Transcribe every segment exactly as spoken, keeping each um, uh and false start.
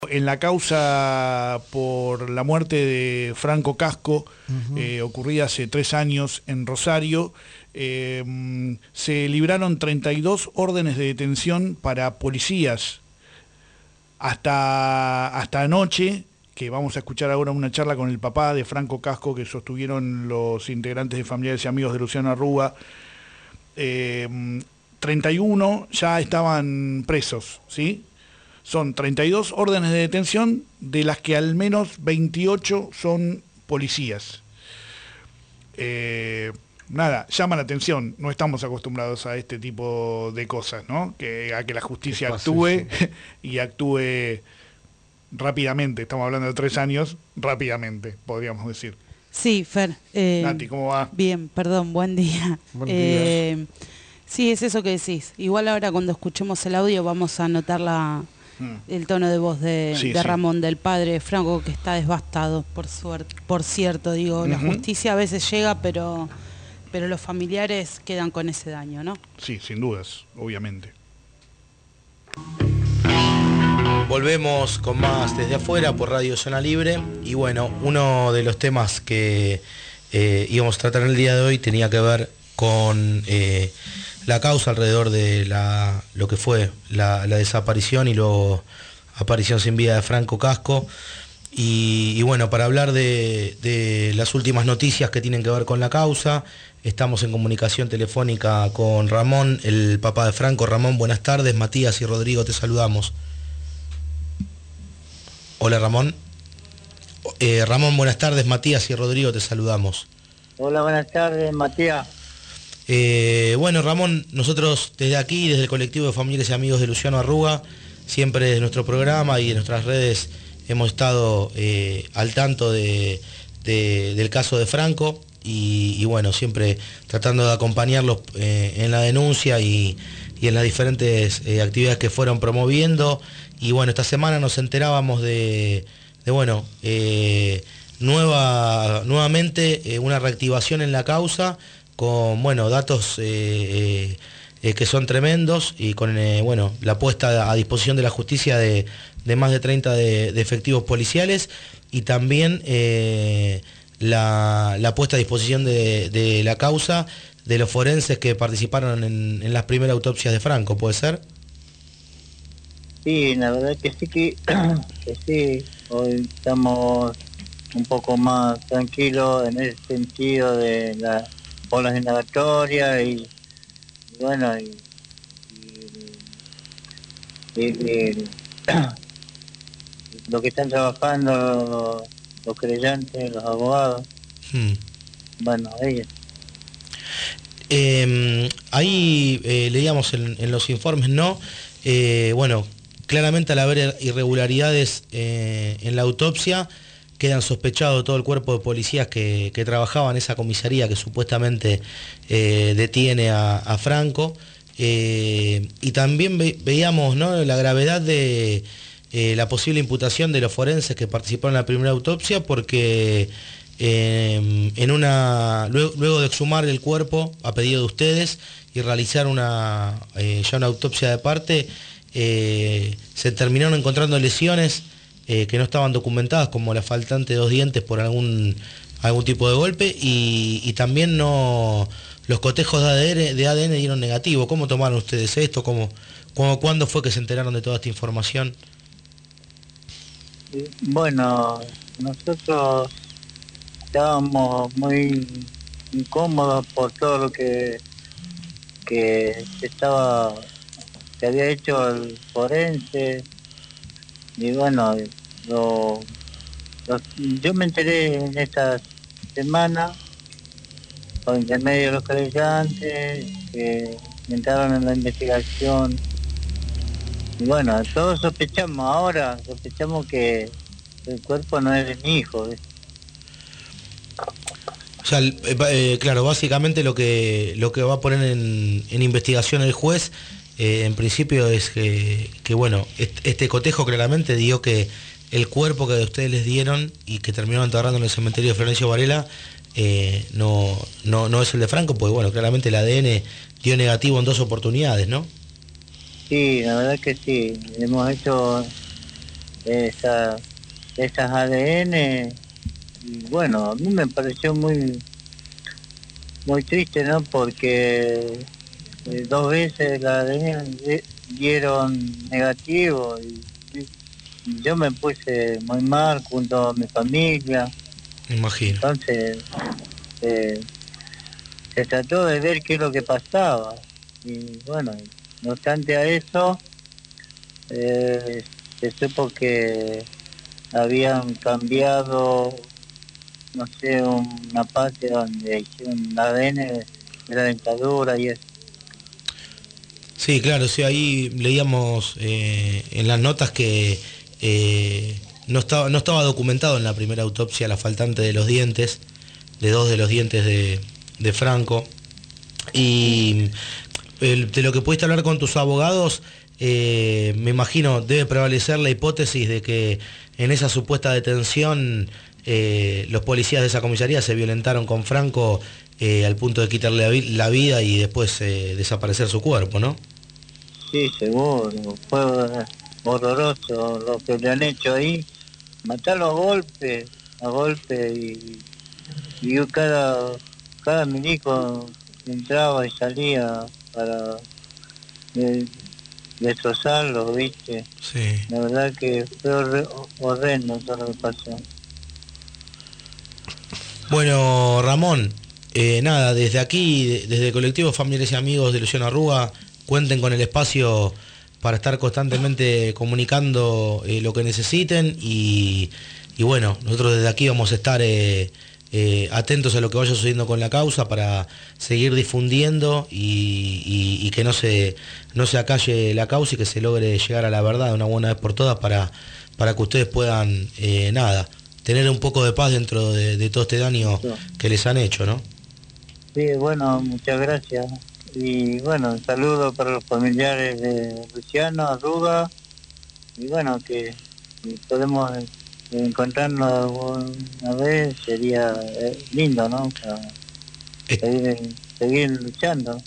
En la causa por la muerte de Franco Casco, uh-huh. eh, ocurrida hace tres años en Rosario, eh, se libraron treinta y dos órdenes de detención para policías. Hasta, hasta anoche, que vamos a escuchar ahora una charla con el papá de Franco Casco que sostuvieron los integrantes de Familiares y Amigos de Luciano Arruga, eh, treinta y uno ya estaban presos, ¿sí? Son treinta y dos órdenes de detención, de las que al menos veintiocho son policías. Eh, nada, llama la atención, no estamos acostumbrados a este tipo de cosas, ¿no? Que, a que la justicia actúe y actúe rápidamente. Estamos hablando de tres años, rápidamente, podríamos decir. Sí, Fer. Eh, Nati, ¿cómo va? Bien, perdón, buen día. Buen eh, día. Sí, es eso que decís. Igual ahora cuando escuchemos el audio vamos a notar la... el tono de voz de, sí, de sí. Ramón, del padre de Franco, que está devastado, por suerte, por cierto, digo, uh-huh. La justicia a veces llega, pero, pero los familiares quedan con ese daño, ¿no? Sí, sin dudas, obviamente. Volvemos con más desde afuera por Radio Zona Libre, y bueno, uno de los temas que eh, íbamos a tratar en el día de hoy tenía que ver con eh, la causa alrededor de la, lo que fue la, la desaparición y la aparición sin vida de Franco Casco. Y, y bueno, para hablar de, de las últimas noticias que tienen que ver con la causa, estamos en comunicación telefónica con Ramón, el papá de Franco. Ramón, buenas tardes. Matías y Rodrigo, te saludamos. Hola, Ramón. Eh, Ramón, buenas tardes. Matías y Rodrigo, te saludamos. Hola, buenas tardes, Matías. Eh, bueno, Ramón, nosotros desde aquí, desde el colectivo de Familiares y Amigos de Luciano Arruga, siempre desde nuestro programa y en nuestras redes hemos estado eh, al tanto de, de, del caso de Franco y, y bueno, siempre tratando de acompañarlos eh, en la denuncia y, y en las diferentes eh, actividades que fueron promoviendo. Y bueno, esta semana nos enterábamos de, de bueno, eh, nueva, nuevamente eh, una reactivación en la causa, con bueno, datos eh, eh, que son tremendos y con eh, bueno, la puesta a disposición de la justicia de, de más de treinta de, de efectivos policiales y también eh, la, la puesta a disposición de, de la causa de los forenses que participaron en, en las primeras autopsias de Franco, ¿puede ser? Sí, la verdad que sí, que, que sí, hoy estamos un poco más tranquilos en ese sentido de la por las indagatorias y, y bueno y, y, y, y lo que están trabajando los, los creyentes, los abogados, hmm. bueno, ellos. Eh, ahí eh, leíamos en, en los informes, ¿no? Eh, bueno, claramente al haber irregularidades eh, en la autopsia, quedan sospechados todo el cuerpo de policías que, que trabajaba en esa comisaría que supuestamente eh, detiene a, a Franco. Eh, y también ve, veíamos, ¿no?, la gravedad de eh, la posible imputación de los forenses que participaron en la primera autopsia, porque eh, en una luego, luego de exhumar el cuerpo a pedido de ustedes y realizar una, eh, ya una autopsia de parte, eh, se terminaron encontrando lesiones Eh, que no estaban documentadas, como la faltante de dos dientes por algún algún tipo de golpe, y, y también no los cotejos de A D N, de A D N dieron negativo. ¿Cómo tomaron ustedes esto? ¿Cómo, cómo, ¿Cuándo fue que se enteraron de toda esta información? Bueno, nosotros estábamos muy incómodos por todo lo que que estaba que había hecho el forense. Y bueno, lo, lo, yo me enteré en esta semana, por intermedio de los creyentes, que entraron en la investigación. Y bueno, todos sospechamos ahora, sospechamos que el cuerpo no es de mi hijo, ¿ves? O sea, eh, claro, básicamente lo que, lo que va a poner en, en investigación el juez, Eh, en principio es que, que bueno, este, este cotejo claramente dio que el cuerpo que ustedes les dieron y que terminaron enterrando en el cementerio de Florencio Varela eh, no, no, no es el de Franco, porque bueno, claramente el A D N dio negativo en dos oportunidades, ¿no? Sí, la verdad que sí, hemos hecho esa, esas A D N. Y bueno, a mí me pareció muy muy triste, ¿no? Porque eh, dos veces la A D N dieron negativo y, y yo me puse muy mal junto a mi familia. Me imagino. Entonces, eh, se trató de ver qué es lo que pasaba. Y bueno, no obstante a eso, eh, se supo que habían cambiado, no sé, una parte donde hicieron A D N de la dentadura y eso. Sí, claro, sí, ahí leíamos eh, en las notas que eh, no estaba, no estaba documentado en la primera autopsia la faltante de los dientes, de dos de los dientes de, de Franco. Y el, de lo que pudiste hablar con tus abogados, eh, me imagino debe prevalecer la hipótesis de que en esa supuesta detención eh, los policías de esa comisaría se violentaron con Franco eh, al punto de quitarle la, vi la vida y después eh, desaparecer su cuerpo, ¿no? Sí, seguro. Fue horroroso lo que le han hecho ahí. Matarlo a golpe, a golpe y, y cada, cada milico entraba y salía para eh, destrozarlo, ¿viste? Sí. La verdad que fue hor horrendo todo lo que pasó. Bueno, Ramón, eh, nada, desde aquí, desde el colectivo Familiares y Amigos de Luciano Arruga, cuenten con el espacio para estar constantemente comunicando eh, lo que necesiten y, y bueno, nosotros desde aquí vamos a estar eh, eh, atentos a lo que vaya sucediendo con la causa para seguir difundiendo y, y, y que no se, no se acalle la causa y que se logre llegar a la verdad de una buena vez por todas para, para que ustedes puedan, eh, nada, tener un poco de paz dentro de, de todo este daño que les han hecho, ¿no? Sí, bueno, muchas gracias. Y bueno, un saludo para los familiares de Luciano Arruga. Y bueno, que podemos encontrarnos una vez, sería lindo, ¿no? Para seguir, seguir luchando.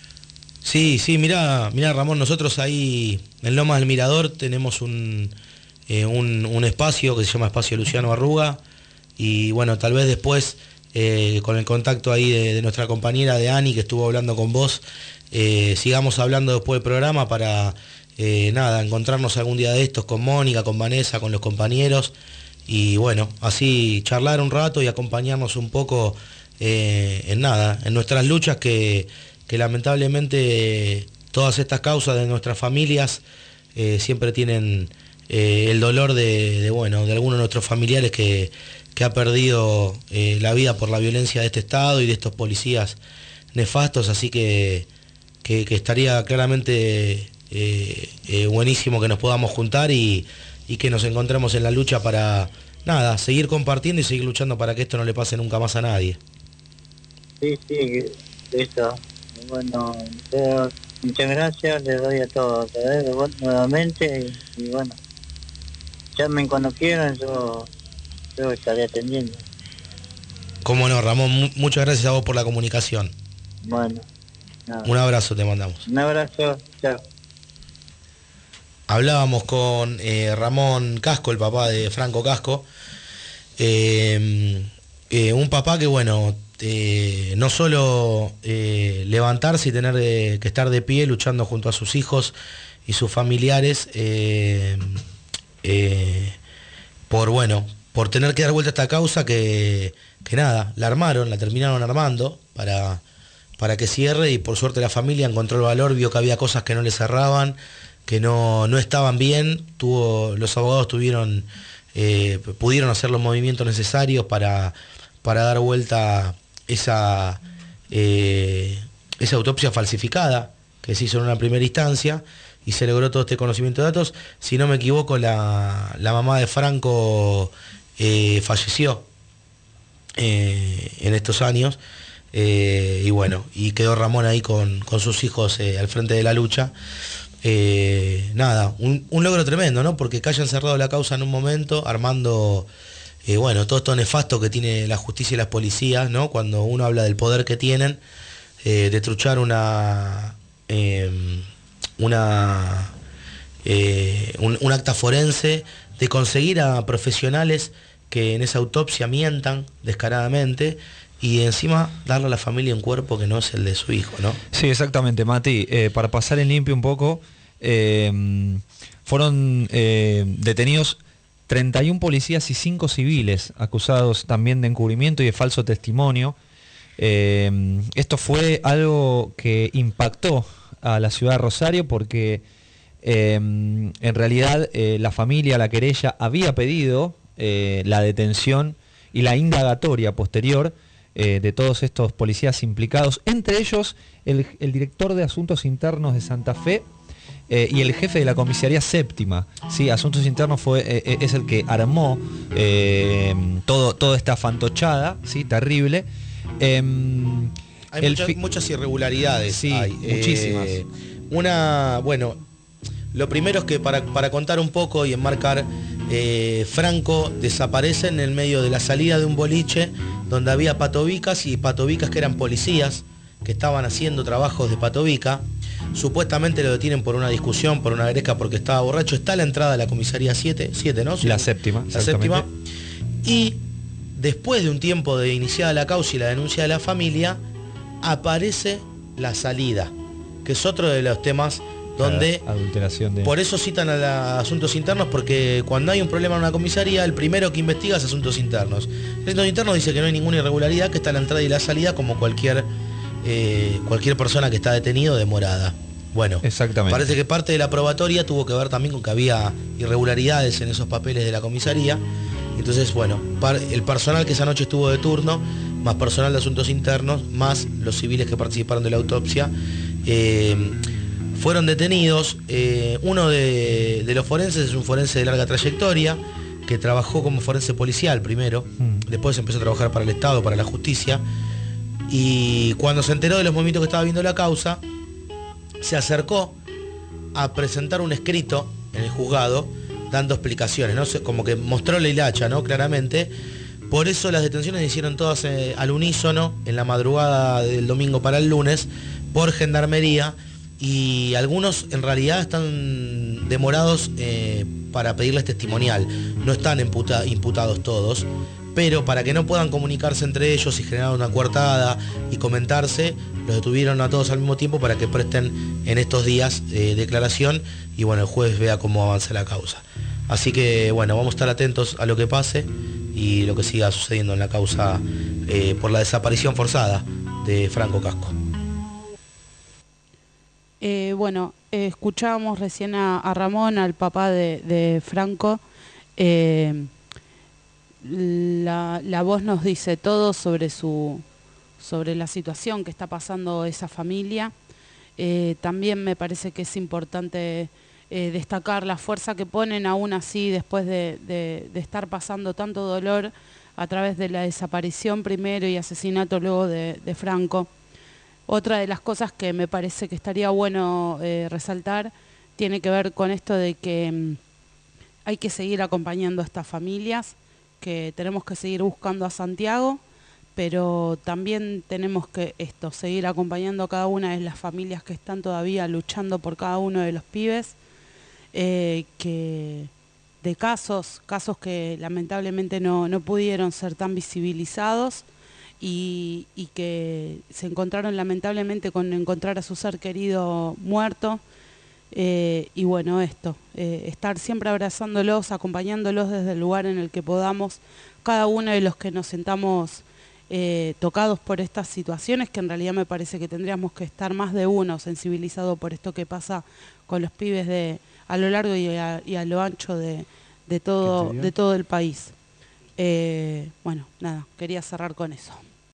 Sí, sí, mirá, mirá Ramón, nosotros ahí en Lomas del Mirador tenemos un, eh, un, un espacio que se llama Espacio Luciano Arruga y bueno, tal vez después eh, con el contacto ahí de, de nuestra compañera de Ani que estuvo hablando con vos, eh, sigamos hablando después del programa para, eh, nada, encontrarnos algún día de estos con Mónica, con Vanessa, con los compañeros y bueno, así charlar un rato y acompañarnos un poco eh, en nada, en nuestras luchas que, que lamentablemente todas estas causas de nuestras familias eh, siempre tienen eh, el dolor de, de, bueno, de algunos de nuestros familiares que, que ha perdido eh, la vida por la violencia de este Estado y de estos policías nefastos, así que, que, que estaría claramente eh, eh, buenísimo que nos podamos juntar y, y que nos encontremos en la lucha para, nada, seguir compartiendo y seguir luchando para que esto no le pase nunca más a nadie. Sí, sí, eso. Bueno, pero muchas gracias, les doy a todos, ¿sabes? Nuevamente y, y bueno, llamen cuando quieran, yo, yo estaré atendiendo. Cómo no, Ramón, muchas gracias a vos por la comunicación. Bueno, nada. Un abrazo te mandamos. Un abrazo, chao. Hablábamos con eh, Ramón Casco, el papá de Franco Casco, eh, eh, un papá que bueno, eh, no solo eh, levantarse y tener de, que estar de pie luchando junto a sus hijos y sus familiares eh, eh, por bueno, por tener que dar vuelta a esta causa que, que nada, la armaron, la terminaron armando para, para que cierre y por suerte la familia encontró el valor, vio que había cosas que no le cerraban, que no, no estaban bien, tuvo, los abogados tuvieron, eh, pudieron hacer los movimientos necesarios para, para dar vuelta esa, eh, esa autopsia falsificada que se hizo en una primera instancia y se logró todo este conocimiento de datos. Si no me equivoco, la, la mamá de Franco eh, falleció eh, en estos años eh, y bueno, y quedó Ramón ahí con, con sus hijos eh, al frente de la lucha. Eh, nada, un, un logro tremendo, ¿no? Porque que hayan cerrado la causa en un momento, armando, eh, bueno, todo esto nefasto que tiene la justicia y las policías, ¿no? Cuando uno habla del poder que tienen, eh, de truchar una, eh, una, eh, un, un acta forense de conseguir a profesionales que en esa autopsia mientan descaradamente y encima darle a la familia un cuerpo que no es el de su hijo, ¿no? Sí, exactamente, Mati. Eh, para pasar en limpio un poco, eh, fueron eh, detenidos treinta y un policías y cinco civiles acusados también de encubrimiento y de falso testimonio. Eh, esto fue algo que impactó a la ciudad de Rosario porque eh, en realidad eh, la familia, la querella, había pedido eh, la detención y la indagatoria posterior eh, de todos estos policías implicados, entre ellos el, el director de Asuntos Internos de Santa Fe eh, y el jefe de la comisaría séptima. Sí, Asuntos Internos fue, eh, es el que armó eh, todo, toda esta fantochada, ¿sí? Terrible. Eh, hay el muchas, muchas irregularidades. Sí, hay, muchísimas. Eh, una, bueno, lo primero es que para, para contar un poco y enmarcar, eh, Franco desaparece en el medio de la salida de un boliche donde había patovicas y patovicas que eran policías que estaban haciendo trabajos de patovica. Supuestamente lo detienen por una discusión, por una gresca, porque estaba borracho. Está a la entrada de la comisaría siete, siete, ¿no? La séptima. La séptima. Y después de un tiempo de iniciada la causa y la denuncia de la familia, aparece la salida, que es otro de los temas donde... Adulteración de... Por eso citan a los Asuntos Internos, porque cuando hay un problema en una comisaría, el primero que investiga es Asuntos Internos. Asuntos Internos dice que no hay ninguna irregularidad, que está la entrada y la salida como cualquier, eh, cualquier persona que está detenido de morada. Bueno, exactamente. Parece que parte de la probatoria tuvo que ver también con que había irregularidades en esos papeles de la comisaría. Entonces, bueno, el personal que esa noche estuvo de turno, más personal de Asuntos Internos, más los civiles que participaron de la autopsia, eh, fueron detenidos. Eh, uno de, de los forenses es un forense de larga trayectoria, que trabajó como forense policial primero, mm. después empezó a trabajar para el Estado, para la justicia, y cuando se enteró de los movimientos que estaba viendo la causa, se acercó a presentar un escrito en el juzgado, dando explicaciones, ¿no? Como que mostró la hilacha, ¿no? Claramente. Por eso las detenciones se hicieron todas eh, al unísono, en la madrugada del domingo para el lunes, por Gendarmería, y algunos en realidad están demorados eh, para pedirles testimonial. No están imputa imputados todos, pero para que no puedan comunicarse entre ellos y generar una coartada y comentarse, los detuvieron a todos al mismo tiempo para que presten en estos días eh, declaración y bueno, el juez vea cómo avanza la causa. Así que bueno, vamos a estar atentos a lo que pase y lo que siga sucediendo en la causa eh, por la desaparición forzada de Franco Casco. Eh, bueno, eh, escuchábamos recién a, a Ramón, al papá de, de Franco. Eh, la, la voz nos dice todo sobre su sobre la situación que está pasando esa familia. Eh, también me parece que es importante eh, destacar la fuerza que ponen aún así después de, de, de estar pasando tanto dolor a través de la desaparición primero y asesinato luego de, de Franco. Otra de las cosas que me parece que estaría bueno eh, resaltar tiene que ver con esto de que mm, hay que seguir acompañando a estas familias, que tenemos que seguir buscando a Santiago, pero también tenemos que esto, seguir acompañando a cada una de las familias que están todavía luchando por cada uno de los pibes, eh, que de casos, casos que lamentablemente no, no pudieron ser tan visibilizados, Y, y que se encontraron lamentablemente con encontrar a su ser querido muerto. Eh, y bueno, esto, eh, estar siempre abrazándolos, acompañándolos desde el lugar en el que podamos, cada uno de los que nos sentamos eh, tocados por estas situaciones, que en realidad me parece que tendríamos que estar más de uno sensibilizado por esto que pasa con los pibes de a lo largo y a, y a lo ancho de, de, todo, de todo el país. Eh, bueno, nada, quería cerrar con eso.